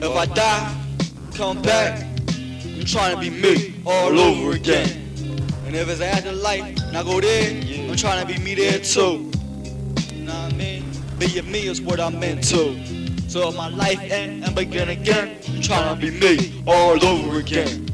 If I die, come back, I'm trying to be me all over again. And if it's an afterlife and I go there, I'm trying to be me there too. Know what I mean? Being me is what I'm into. So if my life end and begin again, I'm trying to be me all over again.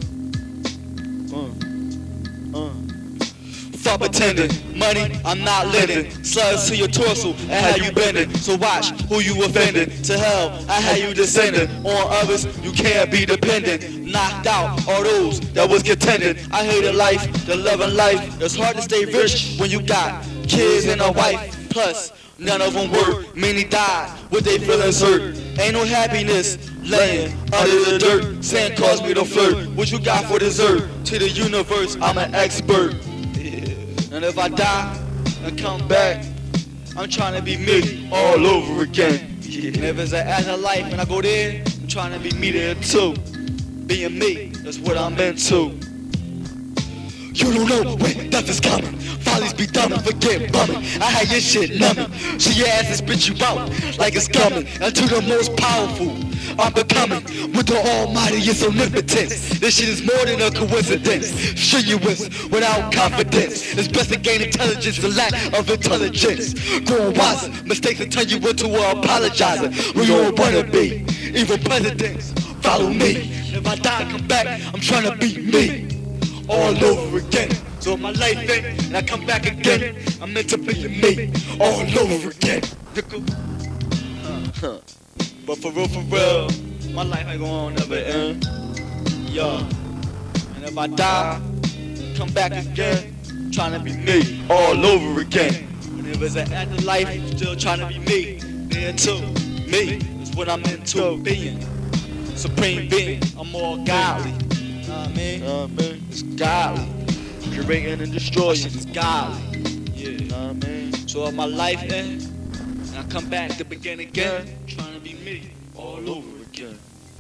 Fuck pretending, money I'm not lending. Slugs to your torso and how you bending. So watch who you offending. To hell, I had you descending. On others, you can't be dependent. Knocked out all those that was contending. I hated life, the loving life. It's hard to stay rich when you got kids and a wife. Plus, none of them work, many died with their feelings hurt. Ain't no happiness laying under the dirt. Saying cause me to flirt. What you got for dessert? To the universe, I'm an expert. And if I die and come back, I'm trying to be me all over again. And if it's an afterlife and I go there, I'm trying to be me there too. Being me, that's what I'm into. You don't know when death is coming. Follies be dumb and forget bumming. I had your shit numbing. She your ass and spit you out like it's coming. Until the most powerful I'm becoming with the almightiest omnipotence. This shit is more than a coincidence. Strenuous without confidence. It's best to gain intelligence and lack of intelligence. Growing wiser, mistakes will turn you into an apologizer. We all wanna be evil presidents. Follow me. If I die, come back. I'm trying to be me all over again. So if my life end and I come back again, I'm meant to be me all over again. But for real, my life ain't gonna never end. Yeah. And if I die, come back again, trying to be me all over again. And if it's an afterlife, still trying to be me there too. Me is what I'm into, being supreme being. I'm more godly. Know what I mean? It's godly. Creating and destroying is godly. Yeah. Know what I mean? So if my life ends and I come back to begin again, trying to be me all over again.